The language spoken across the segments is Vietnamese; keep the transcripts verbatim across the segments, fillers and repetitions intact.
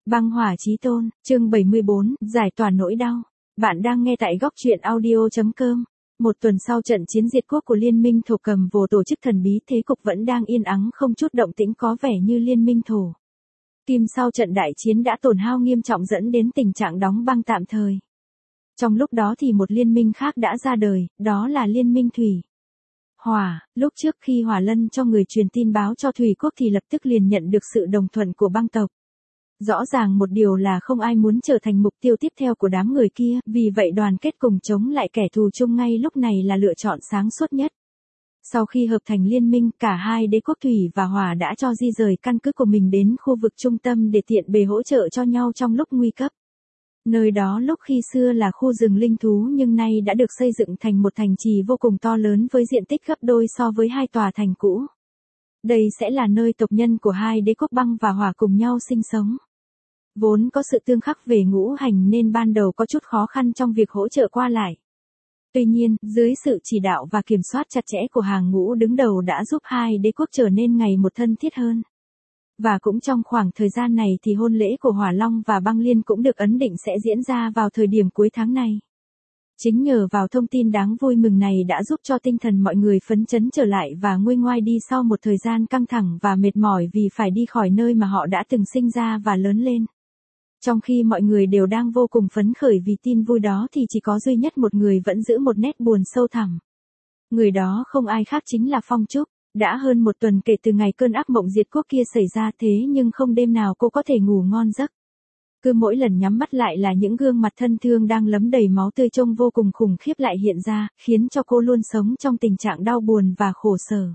Băng hỏa chí tôn, chương bảy mươi bốn, giải tỏa nỗi đau. Bạn đang nghe tại góc truyện audio chấm com. Một tuần sau trận chiến diệt quốc của Liên minh Thổ cầm vồ tổ chức thần bí, thế cục vẫn đang yên ắng không chút động tĩnh, có vẻ như Liên minh Thổ Kim sau trận đại chiến đã tổn hao nghiêm trọng dẫn đến tình trạng đóng băng tạm thời. Trong lúc đó thì một liên minh khác đã ra đời, đó là Liên minh Thủy Hỏa. Lúc trước khi Hỏa Lân cho người truyền tin báo cho Thủy quốc thì lập tức liền nhận được sự đồng thuận của băng tộc. Rõ ràng một điều là không ai muốn trở thành mục tiêu tiếp theo của đám người kia, vì vậy đoàn kết cùng chống lại kẻ thù chung ngay lúc này là lựa chọn sáng suốt nhất. Sau khi hợp thành liên minh, cả hai đế quốc Thủy và Hỏa đã cho di rời căn cứ của mình đến khu vực trung tâm để tiện bề hỗ trợ cho nhau trong lúc nguy cấp. Nơi đó lúc khi xưa là khu rừng linh thú nhưng nay đã được xây dựng thành một thành trì vô cùng to lớn với diện tích gấp đôi so với hai tòa thành cũ. Đây sẽ là nơi tộc nhân của hai đế quốc băng và hỏa cùng nhau sinh sống. Vốn có sự tương khắc về ngũ hành nên ban đầu có chút khó khăn trong việc hỗ trợ qua lại. Tuy nhiên, dưới sự chỉ đạo và kiểm soát chặt chẽ của hàng ngũ đứng đầu đã giúp hai đế quốc trở nên ngày một thân thiết hơn. Và cũng trong khoảng thời gian này thì hôn lễ của Hỏa Long và Băng Liên cũng được ấn định sẽ diễn ra vào thời điểm cuối tháng này. Chính nhờ vào thông tin đáng vui mừng này đã giúp cho tinh thần mọi người phấn chấn trở lại và nguôi ngoai đi sau một thời gian căng thẳng và mệt mỏi vì phải đi khỏi nơi mà họ đã từng sinh ra và lớn lên. Trong khi mọi người đều đang vô cùng phấn khởi vì tin vui đó thì chỉ có duy nhất một người vẫn giữ một nét buồn sâu thẳm. Người đó không ai khác chính là Phong Trúc. Đã hơn một tuần kể từ ngày cơn ác mộng diệt quốc kia xảy ra thế nhưng không đêm nào cô có thể ngủ ngon giấc. Cứ mỗi lần nhắm mắt lại là những gương mặt thân thương đang lấm đầy máu tươi trông vô cùng khủng khiếp lại hiện ra, khiến cho cô luôn sống trong tình trạng đau buồn và khổ sở.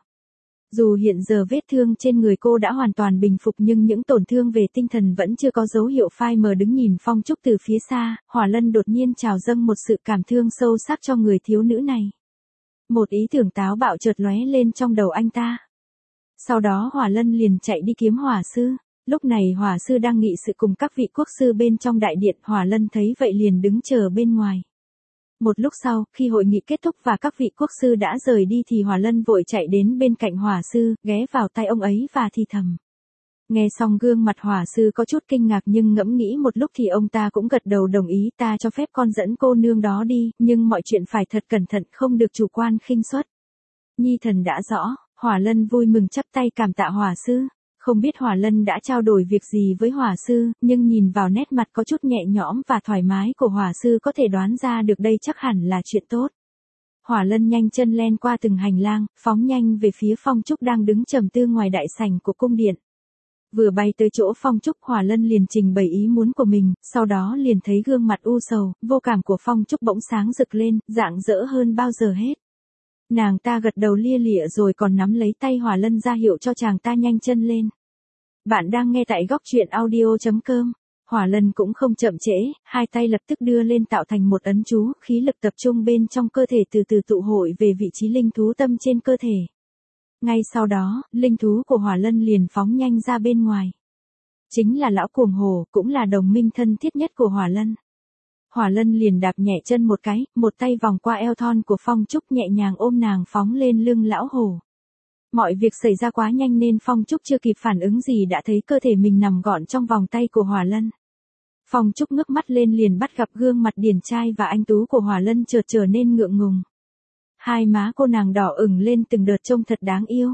Dù hiện giờ vết thương trên người cô đã hoàn toàn bình phục nhưng những tổn thương về tinh thần vẫn chưa có dấu hiệu phai mờ. Đứng nhìn Phong Trúc từ phía xa, Hỏa Lân đột nhiên trào dâng một sự cảm thương sâu sắc cho người thiếu nữ này. Một ý tưởng táo bạo chợt lóe lên trong đầu anh ta. Sau đó Hỏa Lân liền chạy đi kiếm Hỏa Sư. Lúc này Hỏa Sư đang nghị sự cùng các vị quốc sư bên trong đại điện, Hỏa Lân thấy vậy liền đứng chờ bên ngoài. Một lúc sau, khi hội nghị kết thúc và các vị quốc sư đã rời đi thì Hỏa Lân vội chạy đến bên cạnh Hỏa Sư, ghé vào tay ông ấy và thì thầm. Nghe xong gương mặt Hỏa Sư có chút kinh ngạc nhưng ngẫm nghĩ một lúc thì ông ta cũng gật đầu đồng ý. Ta cho phép con dẫn cô nương đó đi, nhưng mọi chuyện phải thật cẩn thận, không được chủ quan khinh suất. Nhi thần đã rõ. Hỏa Lân vui mừng chắp tay cảm tạ Hỏa Sư. Không biết Hỏa Lân đã trao đổi việc gì với Hỏa Sư, nhưng nhìn vào nét mặt có chút nhẹ nhõm và thoải mái của Hỏa Sư có thể đoán ra được đây chắc hẳn là chuyện tốt. Hỏa Lân nhanh chân len qua từng hành lang, phóng nhanh về phía Phong Trúc đang đứng trầm tư ngoài đại sảnh của cung điện. Vừa bay tới chỗ Phong Trúc, Hỏa Lân liền trình bày ý muốn của mình, sau đó liền thấy gương mặt u sầu, vô cảm của Phong Trúc bỗng sáng rực lên, rạng rỡ hơn bao giờ hết. Nàng ta gật đầu lia lịa rồi còn nắm lấy tay Hỏa Lân ra hiệu cho chàng ta nhanh chân lên. Bạn đang nghe tại góc truyện audio chấm com. Hỏa Lân cũng không chậm trễ, hai tay lập tức đưa lên tạo thành một ấn chú, khí lực tập trung bên trong cơ thể từ từ tụ hội về vị trí linh thú tâm trên cơ thể. Ngay sau đó, linh thú của Hỏa Lân liền phóng nhanh ra bên ngoài. Chính là lão cuồng hổ, cũng là đồng minh thân thiết nhất của Hỏa Lân. Hỏa Lân liền đạp nhẹ chân một cái, một tay vòng qua eo thon của Phong Trúc nhẹ nhàng ôm nàng phóng lên lưng lão hổ. Mọi việc xảy ra quá nhanh nên Phong Trúc chưa kịp phản ứng gì đã thấy cơ thể mình nằm gọn trong vòng tay của Hỏa Lân. Phong Trúc ngước mắt lên liền bắt gặp gương mặt điển trai và anh tú của Hỏa Lân chợt trở nên ngượng ngùng. Hai má cô nàng đỏ ửng lên từng đợt trông thật đáng yêu.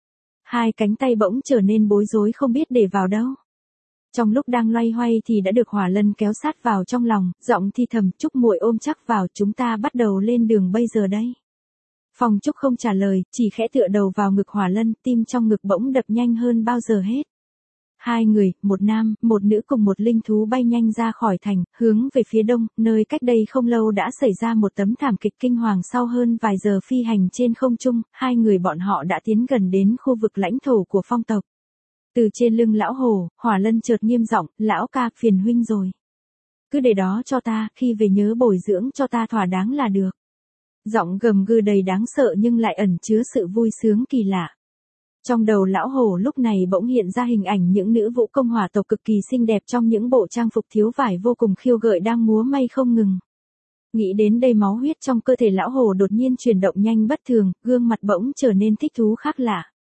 Hai cánh tay bỗng trở nên bối rối không biết để vào đâu. Trong lúc đang loay hoay thì đã được Hỏa Lân kéo sát vào trong lòng, giọng thì thầm, Trúc muội ôm chắc vào, chúng ta bắt đầu lên đường bây giờ đây. Phong Trúc không trả lời, chỉ khẽ tựa đầu vào ngực Hỏa Lân, tim trong ngực bỗng đập nhanh hơn bao giờ hết. Hai người, một nam, một nữ cùng một linh thú bay nhanh ra khỏi thành, hướng về phía đông, nơi cách đây không lâu đã xảy ra một tấm thảm kịch kinh hoàng. Sau hơn vài giờ phi hành trên không trung, hai người bọn họ đã tiến gần đến khu vực lãnh thổ của Phong tộc. Từ trên lưng lão hổ, Hỏa Lân chợt nghiêm giọng, lão ca, phiền huynh rồi. Cứ để đó cho ta, khi về nhớ bồi dưỡng cho ta thỏa đáng là được. Giọng gầm gừ đầy đáng sợ nhưng lại ẩn chứa sự vui sướng kỳ lạ. Trong đầu lão hổ lúc này bỗng hiện ra hình ảnh những nữ vũ công hỏa tộc cực kỳ xinh đẹp trong những bộ trang phục thiếu vải vô cùng khiêu gợi đang múa may không ngừng. Nghĩ đến đây máu huyết trong cơ thể lão hổ đột nhiên chuyển động nhanh bất thường, gương mặt bỗng trở nên thích thú khác lạ.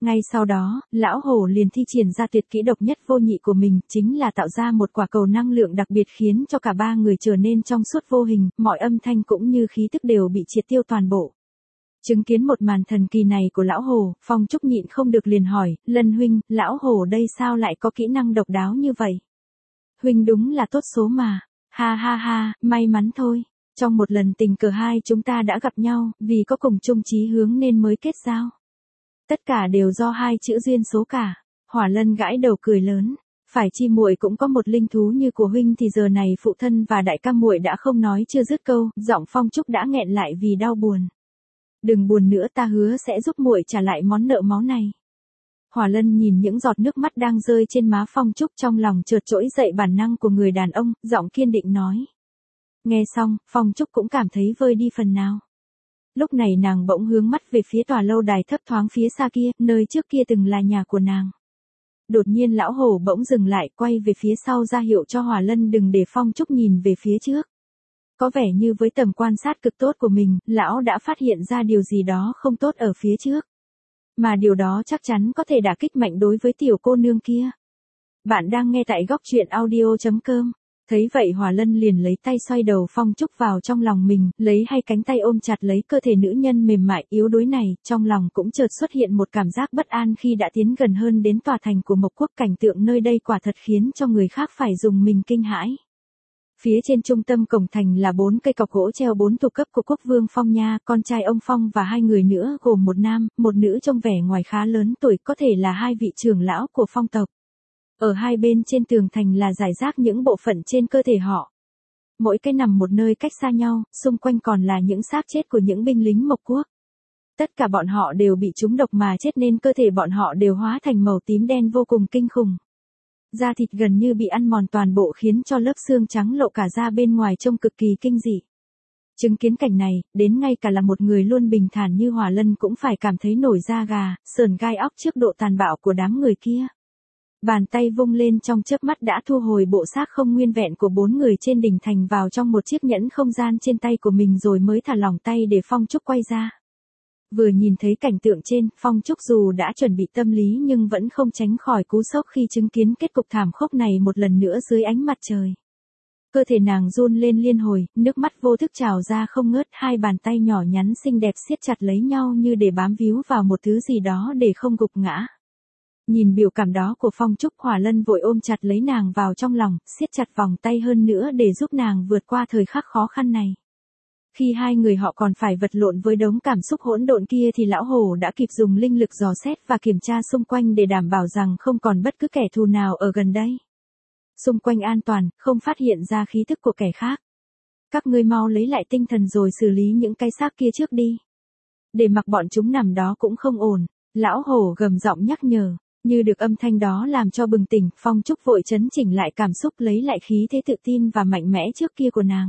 Ngay sau đó, lão hổ liền thi triển ra tuyệt kỹ độc nhất vô nhị của mình, chính là tạo ra một quả cầu năng lượng đặc biệt khiến cho cả ba người trở nên trong suốt vô hình, mọi âm thanh cũng như khí tức đều bị triệt tiêu toàn bộ. Chứng kiến một màn thần kỳ này của lão hổ, Phong Trúc nhịn không được liền hỏi, Lân huynh, lão hổ đây sao lại có kỹ năng độc đáo như vậy? Huynh đúng là tốt số mà, ha ha ha, may mắn thôi. Trong một lần tình cờ hai chúng ta đã gặp nhau, vì có cùng chung chí hướng nên mới kết giao. Tất cả đều do hai chữ duyên số cả. Hỏa Lân gãi đầu cười lớn, phải chi muội cũng có một linh thú như của huynh thì giờ này phụ thân và đại ca muội đã không nói chưa dứt câu, giọng Phong Trúc đã nghẹn lại vì đau buồn. Đừng buồn nữa, ta hứa sẽ giúp muội trả lại món nợ máu này. Hỏa Lân nhìn những giọt nước mắt đang rơi trên má Phong Trúc, trong lòng chợt trỗi dậy bản năng của người đàn ông, giọng kiên định nói. Nghe xong, Phong Trúc cũng cảm thấy vơi đi phần nào. Lúc này nàng bỗng hướng mắt về phía tòa lâu đài thấp thoáng phía xa kia, nơi trước kia từng là nhà của nàng. Đột nhiên lão hổ bỗng dừng lại, quay về phía sau ra hiệu cho Hỏa Lân đừng để Phong Trúc nhìn về phía trước. Có vẻ như với tầm quan sát cực tốt của mình, lão đã phát hiện ra điều gì đó không tốt ở phía trước. Mà điều đó chắc chắn có thể đả kích mạnh đối với tiểu cô nương kia. Bạn đang nghe tại góc truyện audio chấm com. Thấy vậy Hỏa Lân liền lấy tay xoay đầu Phong Trúc vào trong lòng mình, lấy hai cánh tay ôm chặt lấy cơ thể nữ nhân mềm mại yếu đuối này, trong lòng cũng chợt xuất hiện một cảm giác bất an khi đã tiến gần hơn đến tòa thành của Mộc Quốc. Cảnh tượng nơi đây quả thật khiến cho người khác phải dùng mình kinh hãi. Phía trên trung tâm cổng thành là bốn cây cọc gỗ treo bốn thuộc cấp của quốc vương Phong Nha, con trai ông Phong và hai người nữa gồm một nam, một nữ trông vẻ ngoài khá lớn tuổi, có thể là hai vị trưởng lão của Phong tộc. Ở hai bên trên tường thành là rải rác những bộ phận trên cơ thể họ. Mỗi cái nằm một nơi cách xa nhau, xung quanh còn là những xác chết của những binh lính Mộc Quốc. Tất cả bọn họ đều bị trúng độc mà chết nên cơ thể bọn họ đều hóa thành màu tím đen vô cùng kinh khủng. Da thịt gần như bị ăn mòn toàn bộ khiến cho lớp xương trắng lộ cả ra bên ngoài trông cực kỳ kinh dị. Chứng kiến cảnh này, đến ngay cả là một người luôn bình thản như Hỏa Lân cũng phải cảm thấy nổi da gà, sởn gai óc trước độ tàn bạo của đám người kia. Bàn tay vung lên trong chớp mắt đã thu hồi bộ xác không nguyên vẹn của bốn người trên đỉnh thành vào trong một chiếc nhẫn không gian trên tay của mình rồi mới thả lỏng tay để Phong Trúc quay ra. Vừa nhìn thấy cảnh tượng trên, Phong Trúc dù đã chuẩn bị tâm lý nhưng vẫn không tránh khỏi cú sốc khi chứng kiến kết cục thảm khốc này một lần nữa dưới ánh mặt trời. Cơ thể nàng run lên liên hồi, nước mắt vô thức trào ra không ngớt, hai bàn tay nhỏ nhắn xinh đẹp siết chặt lấy nhau như để bám víu vào một thứ gì đó để không gục ngã. Nhìn biểu cảm đó của Phong Trúc, Hỏa Lân vội ôm chặt lấy nàng vào trong lòng, siết chặt vòng tay hơn nữa để giúp nàng vượt qua thời khắc khó khăn này. Khi hai người họ còn phải vật lộn với đống cảm xúc hỗn độn kia thì lão hổ đã kịp dùng linh lực dò xét và kiểm tra xung quanh để đảm bảo rằng không còn bất cứ kẻ thù nào ở gần đây. Xung quanh an toàn, không phát hiện ra khí thức của kẻ khác. Các ngươi mau lấy lại tinh thần rồi xử lý những cái xác kia trước đi. Để mặc bọn chúng nằm đó cũng không ổn, lão hổ gầm giọng nhắc nhở. Như được âm thanh đó làm cho bừng tỉnh, Phong Trúc vội chấn chỉnh lại cảm xúc, lấy lại khí thế tự tin và mạnh mẽ trước kia của nàng.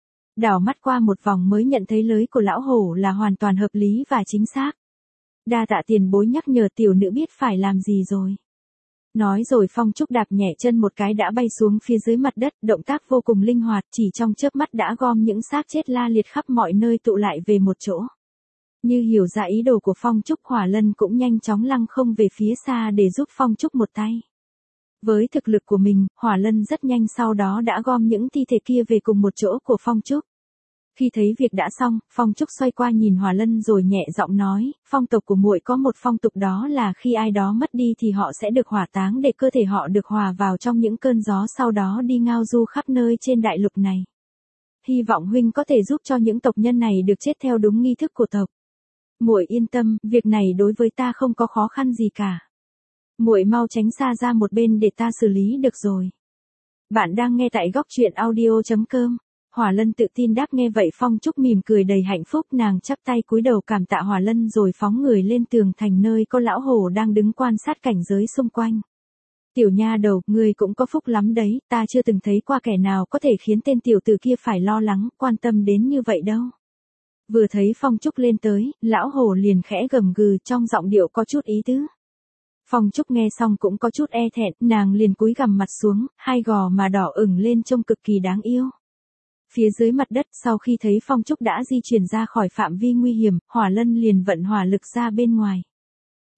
Đảo mắt qua một vòng mới nhận thấy lời của lão hổ là hoàn toàn hợp lý và chính xác. Đa tạ tiền bối nhắc nhở, tiểu nữ biết phải làm gì rồi. Nói rồi Phong Trúc đạp nhẹ chân một cái đã bay xuống phía dưới mặt đất, động tác vô cùng linh hoạt, chỉ trong chớp mắt đã gom những xác chết la liệt khắp mọi nơi tụ lại về một chỗ. Như hiểu ra ý đồ của Phong Trúc, Hỏa Lân cũng nhanh chóng lăng không về phía xa để giúp Phong Trúc một tay. Với thực lực của mình, Hỏa Lân rất nhanh sau đó đã gom những thi thể kia về cùng một chỗ của Phong Trúc. Khi thấy việc đã xong, Phong Trúc xoay qua nhìn Hỏa Lân rồi nhẹ giọng nói, phong tộc của muội có một phong tục đó là khi ai đó mất đi thì họ sẽ được hỏa táng để cơ thể họ được hòa vào trong những cơn gió, sau đó đi ngao du khắp nơi trên đại lục này. Hy vọng huynh có thể giúp cho những tộc nhân này được chết theo đúng nghi thức của tộc. Muội yên tâm, việc này đối với ta không có khó khăn gì cả. Muội mau tránh xa ra một bên để ta xử lý được rồi. Bạn đang nghe tại góc truyện audio chấm com. Hỏa Lân tự tin đáp. Nghe vậy Phong Trúc mỉm cười đầy hạnh phúc, nàng chắp tay cúi đầu cảm tạ Hỏa Lân rồi phóng người lên tường thành nơi có lão hổ đang đứng quan sát cảnh giới xung quanh. Tiểu nha đầu, ngươi cũng có phúc lắm đấy, ta chưa từng thấy qua kẻ nào có thể khiến tên tiểu tử kia phải lo lắng, quan tâm đến như vậy đâu. Vừa thấy Phong Trúc lên tới, lão hổ liền khẽ gầm gừ, trong giọng điệu có chút ý tứ. Phong Trúc nghe xong cũng có chút e thẹn, nàng liền cúi gằm mặt xuống, hai gò mà đỏ ửng lên trông cực kỳ đáng yêu. Phía dưới mặt đất, sau khi thấy Phong Trúc đã di chuyển ra khỏi phạm vi nguy hiểm, Hỏa Lân liền vận hỏa lực ra bên ngoài.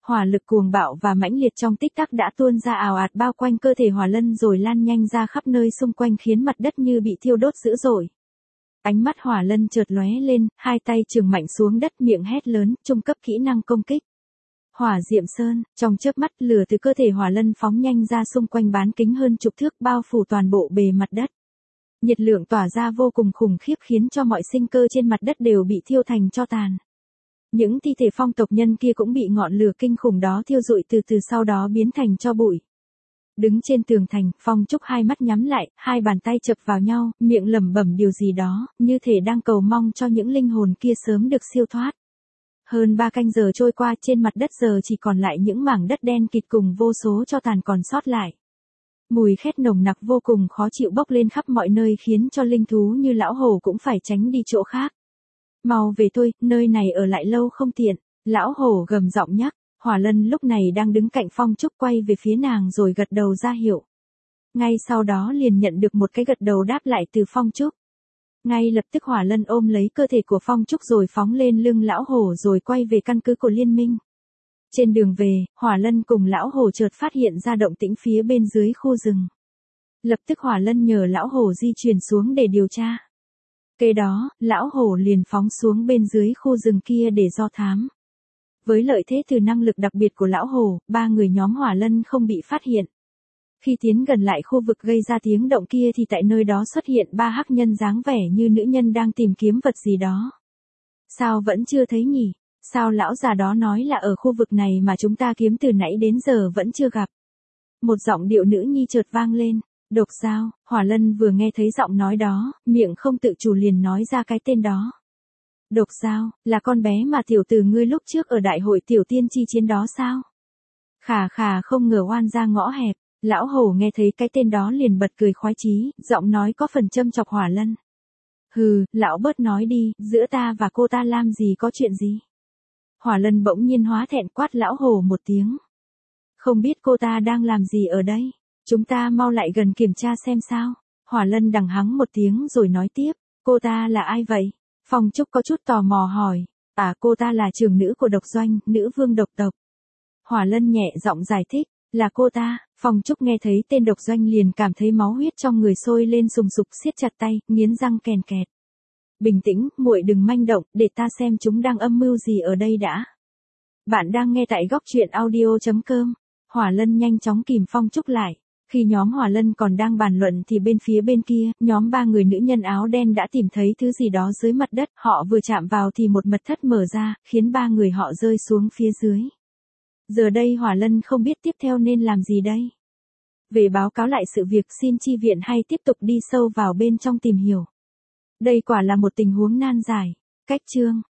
Hỏa lực cuồng bạo và mãnh liệt trong tích tắc đã tuôn ra ào ạt bao quanh cơ thể Hỏa Lân rồi lan nhanh ra khắp nơi xung quanh khiến mặt đất như bị thiêu đốt dữ dội. Ánh mắt Hỏa Lân chợt lóe lên, hai tay chưởng mạnh xuống đất miệng hét lớn, trung cấp kỹ năng công kích. Hỏa Diệm Sơn, trong chớp mắt lửa từ cơ thể Hỏa Lân phóng nhanh ra xung quanh bán kính hơn chục thước bao phủ toàn bộ bề mặt đất. Nhiệt lượng tỏa ra vô cùng khủng khiếp khiến cho mọi sinh cơ trên mặt đất đều bị thiêu thành tro tàn. Những thi thể phong tộc nhân kia cũng bị ngọn lửa kinh khủng đó thiêu rụi từ từ sau đó biến thành tro bụi. Đứng trên tường thành, Phong Trúc hai mắt nhắm lại, hai bàn tay chập vào nhau, miệng lẩm bẩm điều gì đó, như thể đang cầu mong cho những linh hồn kia sớm được siêu thoát. Hơn ba canh giờ trôi qua, trên mặt đất giờ chỉ còn lại những mảng đất đen kịt cùng vô số tro tàn còn sót lại. Mùi khét nồng nặc vô cùng khó chịu bốc lên khắp mọi nơi khiến cho linh thú như lão hổ cũng phải tránh đi chỗ khác. Mau về thôi, nơi này ở lại lâu không tiện, lão hổ gầm giọng nhắc. Hỏa Lân lúc này đang đứng cạnh Phong Trúc quay về phía nàng rồi gật đầu ra hiệu. Ngay sau đó liền nhận được một cái gật đầu đáp lại từ Phong Trúc. Ngay lập tức Hỏa Lân ôm lấy cơ thể của Phong Trúc rồi phóng lên lưng lão hổ rồi quay về căn cứ của liên minh. Trên đường về, Hỏa Lân cùng lão hổ chợt phát hiện ra động tĩnh phía bên dưới khu rừng. Lập tức Hỏa Lân nhờ lão hổ di chuyển xuống để điều tra. Kế đó, lão hổ liền phóng xuống bên dưới khu rừng kia để do thám. Với lợi thế từ năng lực đặc biệt của lão hổ, ba người nhóm Hỏa Lân không bị phát hiện. Khi tiến gần lại khu vực gây ra tiếng động kia thì tại nơi đó xuất hiện ba hắc nhân dáng vẻ như nữ nhân đang tìm kiếm vật gì đó. Sao vẫn chưa thấy nhỉ? Sao lão già đó nói là ở khu vực này mà chúng ta kiếm từ nãy đến giờ vẫn chưa gặp? Một giọng điệu nữ nhi chợt vang lên. Độc Giao, Hỏa Lân vừa nghe thấy giọng nói đó, miệng không tự chủ liền nói ra cái tên đó. Độc Giao, là con bé mà tiểu tử ngươi lúc trước ở đại hội tiểu tiên chi chiến đó sao? Khà khà không ngờ oan ra ngõ hẹp, lão hổ nghe thấy cái tên đó liền bật cười khoái chí, giọng nói có phần châm chọc Hỏa Lân. Hừ, lão bớt nói đi, giữa ta và cô ta làm gì có chuyện gì? Hỏa Lân bỗng nhiên hóa thẹn quát lão hổ một tiếng. Không biết cô ta đang làm gì ở đây? Chúng ta mau lại gần kiểm tra xem sao. Hỏa Lân đằng hắng một tiếng rồi nói tiếp, cô ta là ai vậy? Phong Trúc có chút tò mò hỏi, à cô ta là trưởng nữ của độc doanh, nữ vương độc tộc. Hỏa Lân nhẹ giọng giải thích, là cô ta. Phong Trúc nghe thấy tên độc doanh liền cảm thấy máu huyết trong người sôi lên sùng sục siết chặt tay, nghiến răng kèn kẹt. Bình tĩnh, muội đừng manh động, để ta xem chúng đang âm mưu gì ở đây đã. Bạn đang nghe tại góc truyện audio chấm com. Hỏa Lân nhanh chóng kìm Phong Trúc lại. Khi nhóm Hỏa Lân còn đang bàn luận thì bên phía bên kia, nhóm ba người nữ nhân áo đen đã tìm thấy thứ gì đó dưới mặt đất, họ vừa chạm vào thì một mật thất mở ra, khiến ba người họ rơi xuống phía dưới. Giờ đây Hỏa Lân không biết tiếp theo nên làm gì đây. Về báo cáo lại sự việc xin chi viện hay tiếp tục đi sâu vào bên trong tìm hiểu. Đây quả là một tình huống nan giải. Cách chương